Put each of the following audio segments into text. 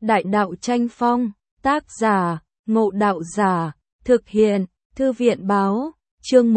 Đại đạo tranh phong, tác giả, Ngộ Đạo Giả, thực hiện, Thư viện báo, chương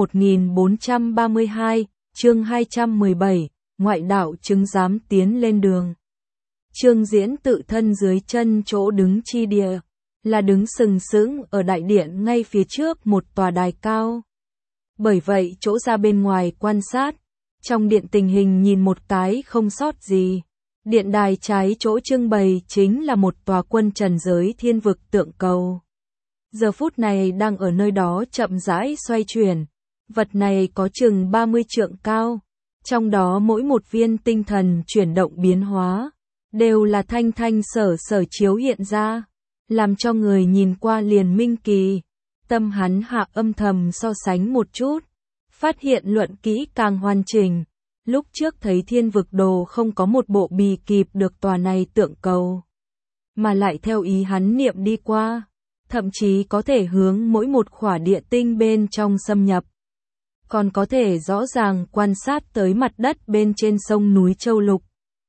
1432, chương 217, ngoại đạo chứng dám tiến lên đường. Trương Diễn tự thân dưới chân chỗ đứng chi địa, là đứng sừng sững ở đại điện ngay phía trước một tòa đài cao. Bởi vậy chỗ ra bên ngoài quan sát, trong điện tình hình nhìn một cái không sót gì. Điện đài trái chỗ trưng bày chính là một tòa quân trần giới thiên vực tượng cầu. Giờ phút này đang ở nơi đó chậm rãi xoay chuyển. Vật này có chừng 30 trượng cao, trong đó mỗi một viên tinh thần chuyển động biến hóa, đều là thanh thanh sở sở chiếu hiện ra, làm cho người nhìn qua liền minh kỳ. Tâm hắn hạ âm thầm so sánh một chút, phát hiện luận kỹ càng hoàn chỉnh. Lúc trước thấy thiên vực đồ không có một bộ bì kịp được tòa này tượng cầu, mà lại theo ý hắn niệm đi qua, thậm chí có thể hướng mỗi một khỏa địa tinh bên trong xâm nhập. Còn có thể rõ ràng quan sát tới mặt đất bên trên sông núi Châu Lục.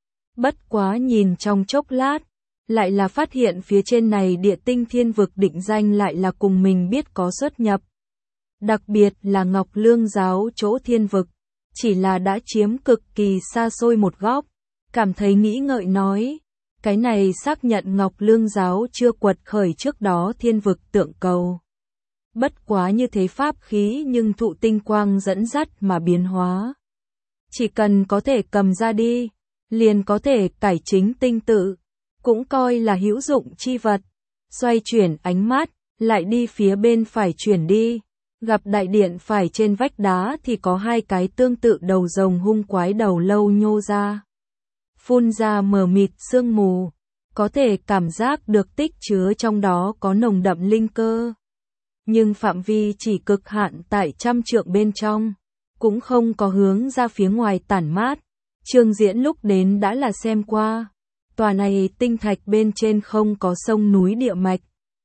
Bất quá nhìn trong chốc lát, lại là phát hiện phía trên này địa tinh thiên vực định danh lại là cùng mình biết có xuất nhập. Đặc biệt là Ngọc Lương giáo chỗ thiên vực, chỉ là đã chiếm cực kỳ xa xôi một góc, cảm thấy nghĩ ngợi nói, cái này xác nhận Ngọc Lương giáo chưa quật khởi trước đó thiên vực tượng cầu. Bất quá như thế pháp khí nhưng thụ tinh quang dẫn dắt mà biến hóa. Chỉ cần có thể cầm ra đi, liền có thể cải chính tinh tự, cũng coi là hữu dụng chi vật. Xoay chuyển ánh mắt, lại đi phía bên phải chuyển đi. Gặp đại điện phải trên vách đá thì có hai cái tương tự đầu rồng hung quái đầu lâu nhô ra. Phun ra mờ mịt sương mù, có thể cảm giác được tích chứa trong đó có nồng đậm linh cơ. Nhưng phạm vi chỉ cực hạn tại 100 trượng bên trong, cũng không có hướng ra phía ngoài tản mát. Trương Diễn lúc đến đã là xem qua, tòa này tinh thạch bên trên không có sông núi địa mạch.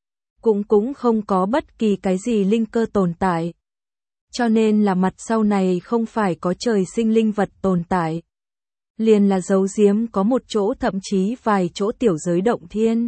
Cũng không có bất kỳ cái gì linh cơ tồn tại. Cho nên là mặt sau này không phải có trời sinh linh vật tồn tại. Liền là giấu giếm có một chỗ thậm chí vài chỗ tiểu giới động thiên.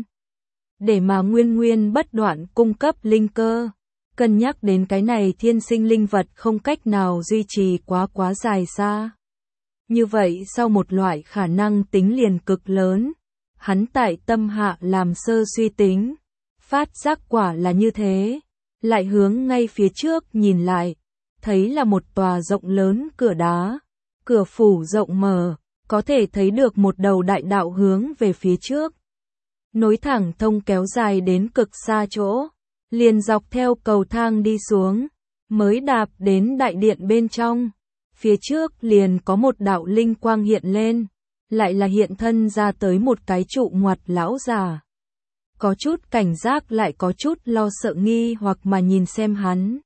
Để mà nguyên bất đoạn cung cấp linh cơ. Cân nhắc đến cái này thiên sinh linh vật không cách nào duy trì quá dài xa. Như vậy sau một loại khả năng tính liền cực lớn. Hắn tại tâm hạ làm sơ suy tính. Phát giác quả là như thế, lại hướng ngay phía trước nhìn lại, thấy là một tòa rộng lớn cửa đá, cửa phủ rộng mở, có thể thấy được một đầu đại đạo hướng về phía trước. Nối thẳng thông kéo dài đến cực xa chỗ, liền dọc theo cầu thang đi xuống, mới đạp đến đại điện bên trong. Phía trước liền có một đạo linh quang hiện lên, lại là hiện thân ra tới một cái trụ ngoặt lão già. Có chút cảnh giác lại có chút lo sợ nghi hoặc mà nhìn xem hắn.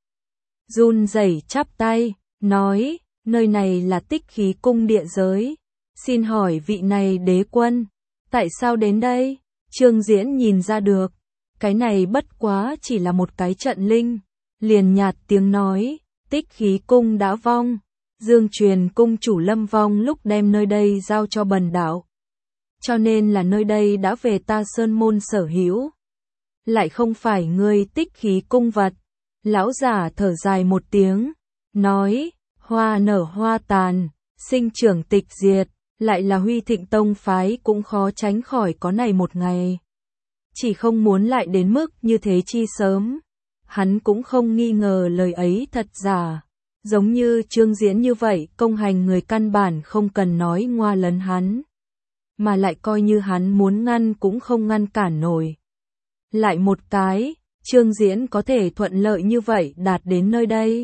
Run rẩy chắp tay, nói, nơi này là Tích Khí cung địa giới. Xin hỏi vị này đế quân, tại sao đến đây? Trương Diễn nhìn ra được, cái này bất quá chỉ là một cái trận linh. Liền nhạt tiếng nói, Tích Khí cung đã vong. Dương truyền cung chủ Lâm vong lúc đem nơi đây giao cho bần đạo. Cho nên là nơi đây đã về ta sơn môn sở hữu. Lại không phải ngươi Tích Khí cung vật. Lão giả thở dài một tiếng, nói, hoa nở hoa tàn, sinh trưởng tịch diệt, lại là Huy Thịnh tông phái cũng khó tránh khỏi có này một ngày. Chỉ không muốn lại đến mức như thế chi sớm. Hắn cũng không nghi ngờ lời ấy thật giả. Giống như Trương Diễn như vậy, công hành người căn bản không cần nói ngoa lấn hắn. Mà lại coi như hắn muốn ngăn cũng không ngăn cản nổi. Lại một cái, Trương Diễn có thể thuận lợi như vậy đạt đến nơi đây.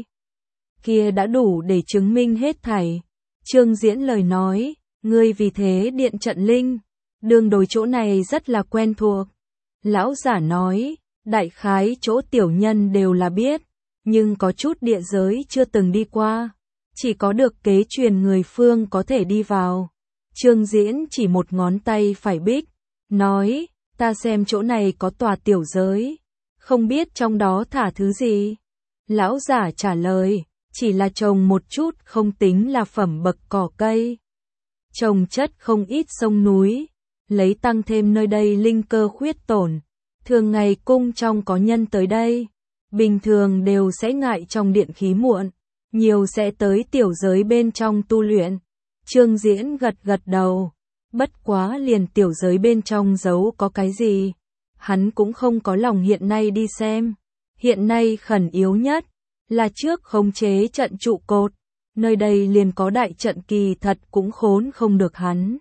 Kia đã đủ để chứng minh hết thảy. Trương Diễn lời nói, ngươi vì thế điện trận linh, đường đối chỗ này rất là quen thuộc. Lão giả nói, đại khái chỗ tiểu nhân đều là biết, nhưng có chút địa giới chưa từng đi qua. Chỉ có được kế truyền người phương có thể đi vào. Trương Diễn chỉ một ngón tay phải bích, nói, ta xem chỗ này có tòa tiểu giới, không biết trong đó thả thứ gì. Lão giả trả lời, chỉ là trồng một chút không tính là phẩm bậc cỏ cây. Trồng chất không ít sông núi, lấy tăng thêm nơi đây linh cơ khuyết tổn. Thường ngày cung trong có nhân tới đây, bình thường đều sẽ ngại trong điện khí muộn, nhiều sẽ tới tiểu giới bên trong tu luyện. Trương Diễn gật gật đầu, bất quá liền tiểu giới bên trong giấu có cái gì, hắn cũng không có lòng hiện nay đi xem. Hiện nay khẩn yếu nhất là trước khống chế trận trụ cột, nơi đây liền có đại trận kỳ thật cũng khốn không được hắn.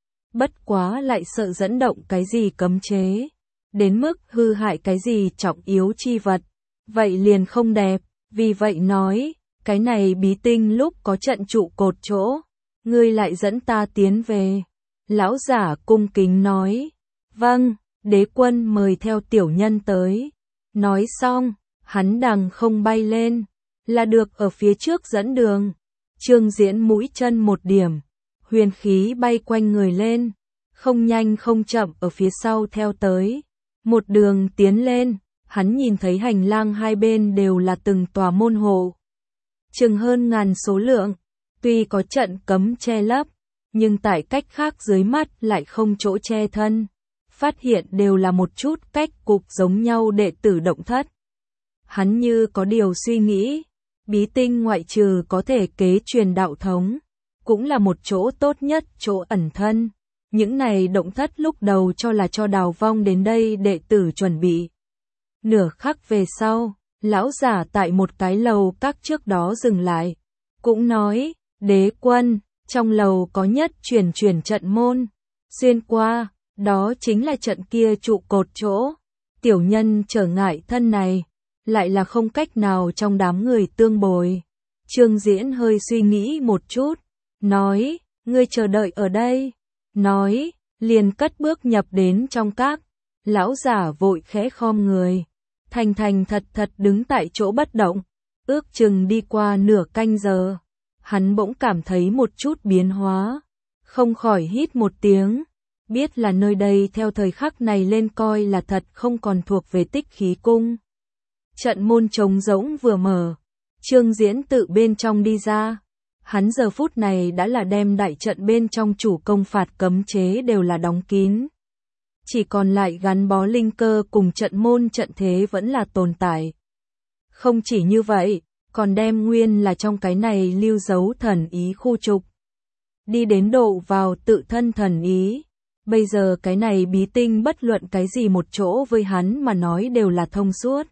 Bất quá lại sợ dẫn động cái gì cấm chế, đến mức hư hại cái gì trọng yếu chi vật, vậy liền không đẹp, vì vậy nói, cái này bí tinh lúc có trận trụ cột chỗ, ngươi lại dẫn ta tiến về. Lão giả cung kính nói, vâng, đế quân mời theo tiểu nhân tới. Nói xong, hắn đằng không bay lên, là được ở phía trước dẫn đường. Trương Diễn mũi chân một điểm, huyền khí bay quanh người lên, không nhanh không chậm ở phía sau theo tới. Một đường tiến lên, hắn nhìn thấy hành lang hai bên đều là từng tòa môn hộ, chừng hơn ngàn số lượng, tuy có trận cấm che lấp, nhưng tại cách khác dưới mắt lại không chỗ che thân. Phát hiện đều là một chút cách cục giống nhau đệ tử động thất. Hắn như có điều suy nghĩ, bí tinh ngoại trừ có thể kế truyền đạo thống, cũng là một chỗ tốt nhất chỗ ẩn thân. Những này động thất lúc đầu cho là cho Đào Vong đến đây đệ tử chuẩn bị. Nửa khắc về sau, lão giả tại một cái lầu các trước đó dừng lại, cũng nói, đế quân, trong lầu có nhất chuyển trận môn, xuyên qua, đó chính là trận kia trụ cột chỗ. Tiểu nhân trở ngại thân này, lại là không cách nào trong đám người tương bồi. Trương Diễn hơi suy nghĩ một chút, nói, ngươi chờ đợi ở đây. Nói, liền cất bước nhập đến trong các. Lão giả vội khẽ khom người, thành thật đứng tại chỗ bất động. Ước chừng đi qua nửa canh giờ, hắn bỗng cảm thấy một chút biến hóa, không khỏi hít một tiếng, biết là nơi đây theo thời khắc này lên coi là thật không còn thuộc về Tích Khí cung. Trận môn trống rỗng vừa mở, Trương Diễn tự bên trong đi ra. Hắn giờ phút này đã là đem đại trận bên trong chủ công phạt cấm chế đều là đóng kín. Chỉ còn lại gắn bó linh cơ cùng trận môn trận thế vẫn là tồn tại. Không chỉ như vậy, còn đem nguyên là trong cái này lưu dấu thần ý khu trục. Đi đến độ vào tự thân thần ý. Bây giờ cái này bí tinh bất luận cái gì một chỗ với hắn mà nói đều là thông suốt.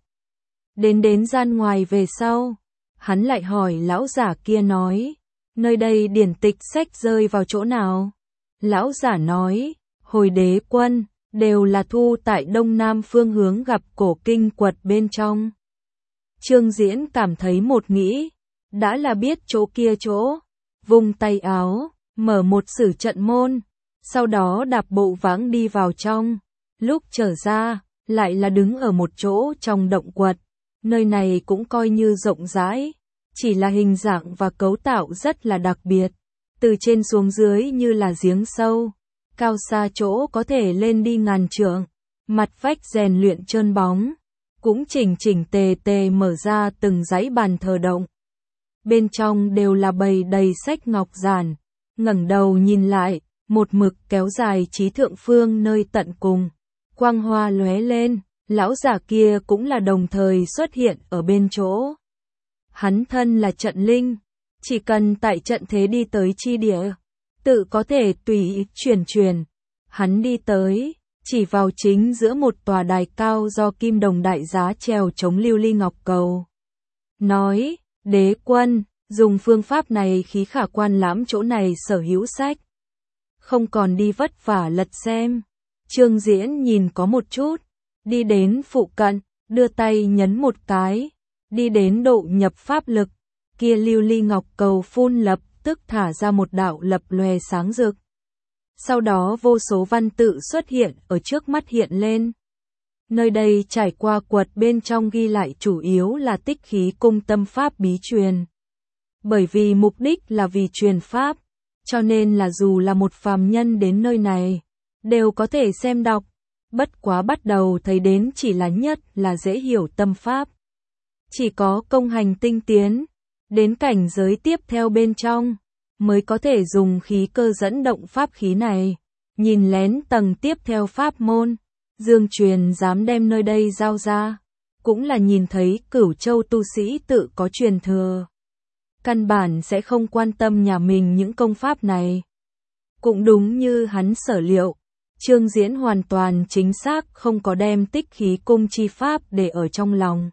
Đến gian ngoài về sau, hắn lại hỏi lão giả kia nói, nơi đây điển tịch sách rơi vào chỗ nào? Lão giả nói, hồi đế quân, đều là thu tại đông nam phương hướng gặp cổ kinh quật bên trong. Trương Diễn cảm thấy một nghĩ, đã là biết chỗ kia chỗ, vùng tay áo, mở một sử trận môn, sau đó đạp bộ vãng đi vào trong, lúc trở ra, lại là đứng ở một chỗ trong động quật, nơi này cũng coi như rộng rãi, chỉ là hình dạng và cấu tạo rất là đặc biệt, từ trên xuống dưới như là giếng sâu, cao xa chỗ có thể lên đi ngàn trượng, mặt vách rèn luyện trơn bóng, cũng chỉnh tề mở ra từng dãy bàn thờ động. Bên trong đều là bày đầy sách ngọc giản, ngẩng đầu nhìn lại, một mực kéo dài chí thượng phương nơi tận cùng, quang hoa lóe lên, lão giả kia cũng là đồng thời xuất hiện ở bên chỗ. Hắn thân là trận linh, chỉ cần tại trận thế đi tới chi địa, tự có thể tùy ý chuyển. Hắn đi tới, chỉ vào chính giữa một tòa đài cao do kim đồng đại giá treo chống lưu ly ngọc cầu. Nói, đế quân, dùng phương pháp này khí khả quan lãm chỗ này sở hữu sách. Không còn đi vất vả lật xem. Trương Diễn nhìn có một chút, đi đến phụ cận, đưa tay nhấn một cái, đi đến độ nhập pháp lực, kia lưu ly ngọc cầu phun lập tức thả ra một đạo lập lòe sáng rực. Sau đó vô số văn tự xuất hiện ở trước mắt hiện lên. Nơi đây trải qua quật bên trong ghi lại chủ yếu là Tích Khí cung tâm pháp bí truyền. Bởi vì mục đích là vì truyền pháp, cho nên là dù là một phàm nhân đến nơi này, đều có thể xem đọc, bất quá bắt đầu thấy đến chỉ là nhất là dễ hiểu tâm pháp. Chỉ có công hành tinh tiến, đến cảnh giới tiếp theo bên trong, mới có thể dùng khí cơ dẫn động pháp khí này. nhìn lén tầng tiếp theo pháp môn, Dương Truyền dám đem nơi đây giao ra, cũng là nhìn thấy Cửu Châu tu sĩ tự có truyền thừa. Căn bản sẽ không quan tâm nhà mình những công pháp này. Cũng đúng như hắn sở liệu, Trương Diễn hoàn toàn chính xác không có đem Tích Khí Cung chi pháp để ở trong lòng.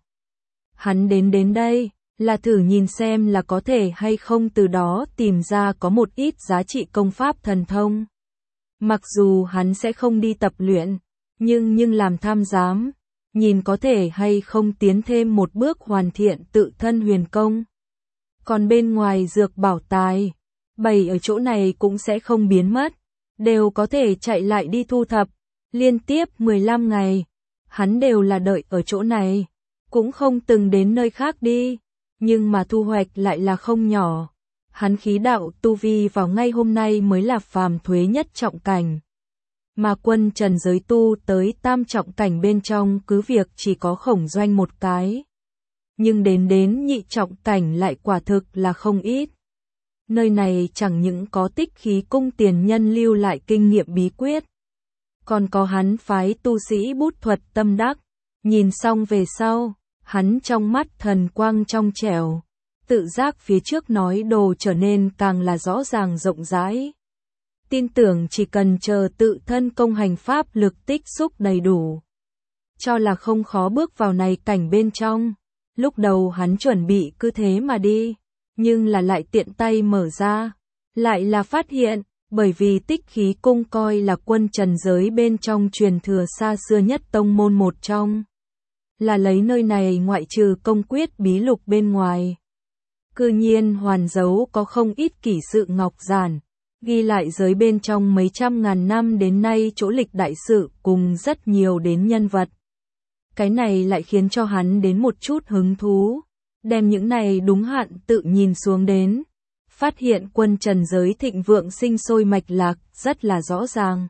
Hắn đến đây, là thử nhìn xem là có thể hay không từ đó tìm ra có một ít giá trị công pháp thần thông. Mặc dù hắn sẽ không đi tập luyện, nhưng làm tham giám, nhìn có thể hay không tiến thêm một bước hoàn thiện tự thân huyền công. Còn bên ngoài dược bảo tài, bày ở chỗ này cũng sẽ không biến mất, đều có thể chạy lại đi thu thập. Liên tiếp 15 ngày, hắn đều là đợi ở chỗ này, cũng không từng đến nơi khác đi, nhưng mà thu hoạch lại là không nhỏ. Hắn khí đạo tu vi vào ngay hôm nay mới là phàm thuế nhất trọng cảnh. Mà quân trần giới tu tới tam trọng cảnh bên trong cứ việc chỉ có Khổng Doanh một cái. Nhưng đến nhị trọng cảnh lại quả thực là không ít. Nơi này chẳng những có Tích Khí Cung tiền nhân lưu lại kinh nghiệm bí quyết, còn có hắn phái tu sĩ bút thuật tâm đắc. Nhìn xong về sau, hắn trong mắt thần quang trong trẻo, tự giác phía trước nói đồ trở nên càng là rõ ràng rộng rãi. Tin tưởng chỉ cần chờ tự thân công hành pháp lực tích xúc đầy đủ, cho là không khó bước vào này cảnh bên trong. Lúc đầu hắn chuẩn bị cứ thế mà đi, nhưng là lại tiện tay mở ra, lại là phát hiện, bởi vì Tích Khí Cung coi là quân trần giới bên trong truyền thừa xa xưa nhất tông môn một trong. Là lấy nơi này ngoại trừ công quyết bí lục bên ngoài. Cư nhiên hoàn dấu có không ít kỷ sự ngọc giản, ghi lại giới bên trong mấy trăm ngàn năm đến nay chỗ lịch đại sự cùng rất nhiều đến nhân vật. Cái này lại khiến cho hắn đến một chút hứng thú, đem những này đúng hạn tự nhìn xuống đến. Phát hiện quân trần giới thịnh vượng sinh sôi mạch lạc rất là rõ ràng.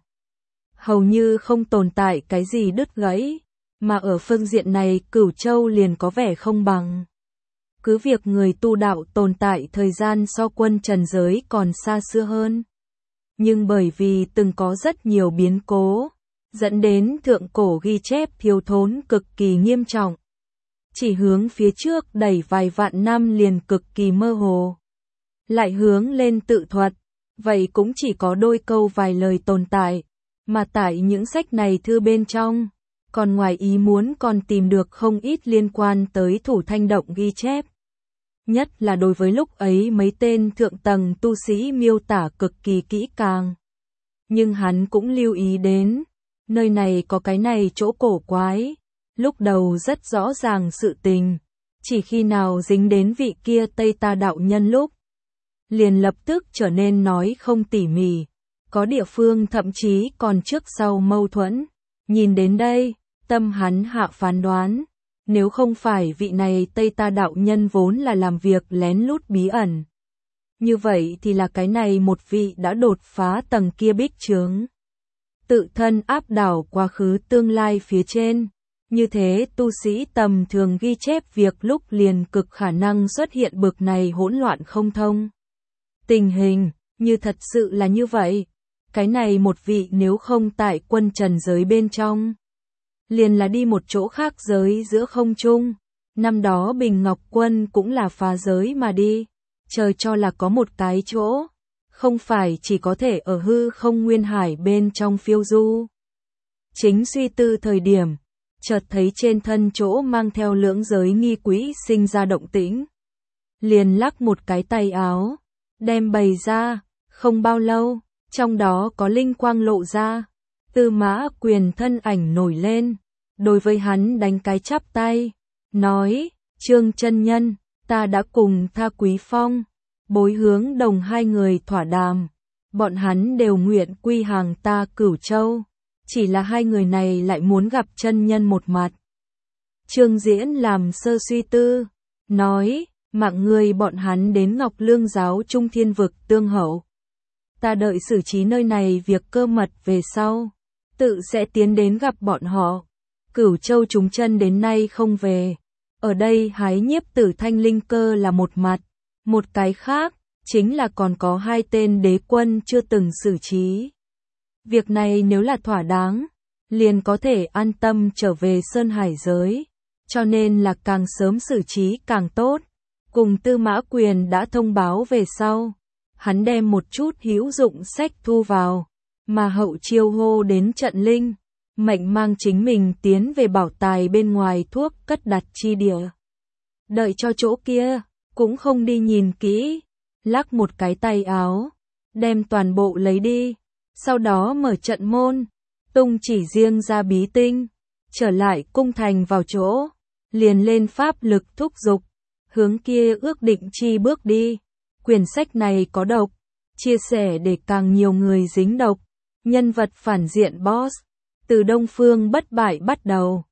Hầu như không tồn tại cái gì đứt gãy, mà ở phương diện này Cửu Châu liền có vẻ không bằng. Cứ việc người tu đạo tồn tại thời gian so quân trần giới còn xa xưa hơn. Nhưng bởi vì từng có rất nhiều biến cố, dẫn đến thượng cổ ghi chép thiếu thốn cực kỳ nghiêm trọng. Chỉ hướng phía trước đẩy vài vạn năm liền cực kỳ mơ hồ. Lại hướng lên tự thuật, vậy cũng chỉ có đôi câu vài lời tồn tại, mà tại những sách này thư bên trong, còn ngoài ý muốn còn tìm được không ít liên quan tới Thủ Thanh Động ghi chép. Nhất là đối với lúc ấy mấy tên thượng tầng tu sĩ miêu tả cực kỳ kỹ càng. Nhưng hắn cũng lưu ý đến, nơi này có cái này chỗ cổ quái, lúc đầu rất rõ ràng sự tình, chỉ khi nào dính đến vị kia Tây Ta đạo nhân lúc, liền lập tức trở nên nói không tỉ mỉ, có địa phương thậm chí còn trước sau mâu thuẫn. Nhìn đến đây, tâm hắn hạ phán đoán, nếu không phải vị này Tây Ta đạo nhân vốn là làm việc lén lút bí ẩn, như vậy thì là cái này một vị đã đột phá tầng kia bích chướng, tự thân áp đảo quá khứ tương lai phía trên. Như thế tu sĩ tầm thường ghi chép việc lúc liền cực khả năng xuất hiện bực này hỗn loạn không thông. Tình hình, như thật sự là như vậy, cái này một vị nếu không tại quân trần giới bên trong, liền là đi một chỗ khác giới giữa không trung. Năm đó Bình Ngọc Quân cũng là phá giới mà đi, trời cho là có một cái chỗ, không phải chỉ có thể ở hư không nguyên hải bên trong phiêu du. Chính suy tư thời điểm, chợt thấy trên thân chỗ mang theo lưỡng giới nghi quỹ sinh ra động tĩnh. Liền lắc một cái tay áo, đem bày ra, không bao lâu, trong đó có linh quang lộ ra, Tư Mã Quyền thân ảnh nổi lên, đối với hắn đánh cái chắp tay, nói, Trương chân nhân, ta đã cùng Tha Quý Phong, Bối Hướng Đồng hai người thỏa đàm, bọn hắn đều nguyện quy hàng ta Cửu Châu, chỉ là hai người này lại muốn gặp chân nhân một mặt. Trương Diễn làm sơ suy tư, nói, mạng người bọn hắn đến Ngọc Lương giáo Trung Thiên vực tương hậu. Ta đợi xử trí nơi này việc cơ mật về sau, tự sẽ tiến đến gặp bọn họ. Cửu Châu chúng chân đến nay không về, ở đây hái nhiếp tử thanh linh cơ là một mặt, một cái khác, chính là còn có hai tên đế quân chưa từng xử trí. Việc này nếu là thỏa đáng, liền có thể an tâm trở về Sơn Hải giới, cho nên là càng sớm xử trí càng tốt. Cùng Tư Mã Quyền đã thông báo về sau, hắn đem một chút hữu dụng sách thu vào, mà Hậu Chiêu hô đến trận linh, mệnh mang chính mình tiến về bảo tài bên ngoài thuốc cất đặt chi địa. Đợi cho chỗ kia, cũng không đi nhìn kỹ, lắc một cái tay áo, đem toàn bộ lấy đi, sau đó mở trận môn, tung chỉ riêng ra bí tinh, trở lại cung thành vào chỗ, liền lên pháp lực thúc giục, hướng kia ước định chi bước đi. Quyển sách này có độc, chia sẻ để càng nhiều người dính độc, nhân vật phản diện boss, từ Đông Phương bất bại bắt đầu.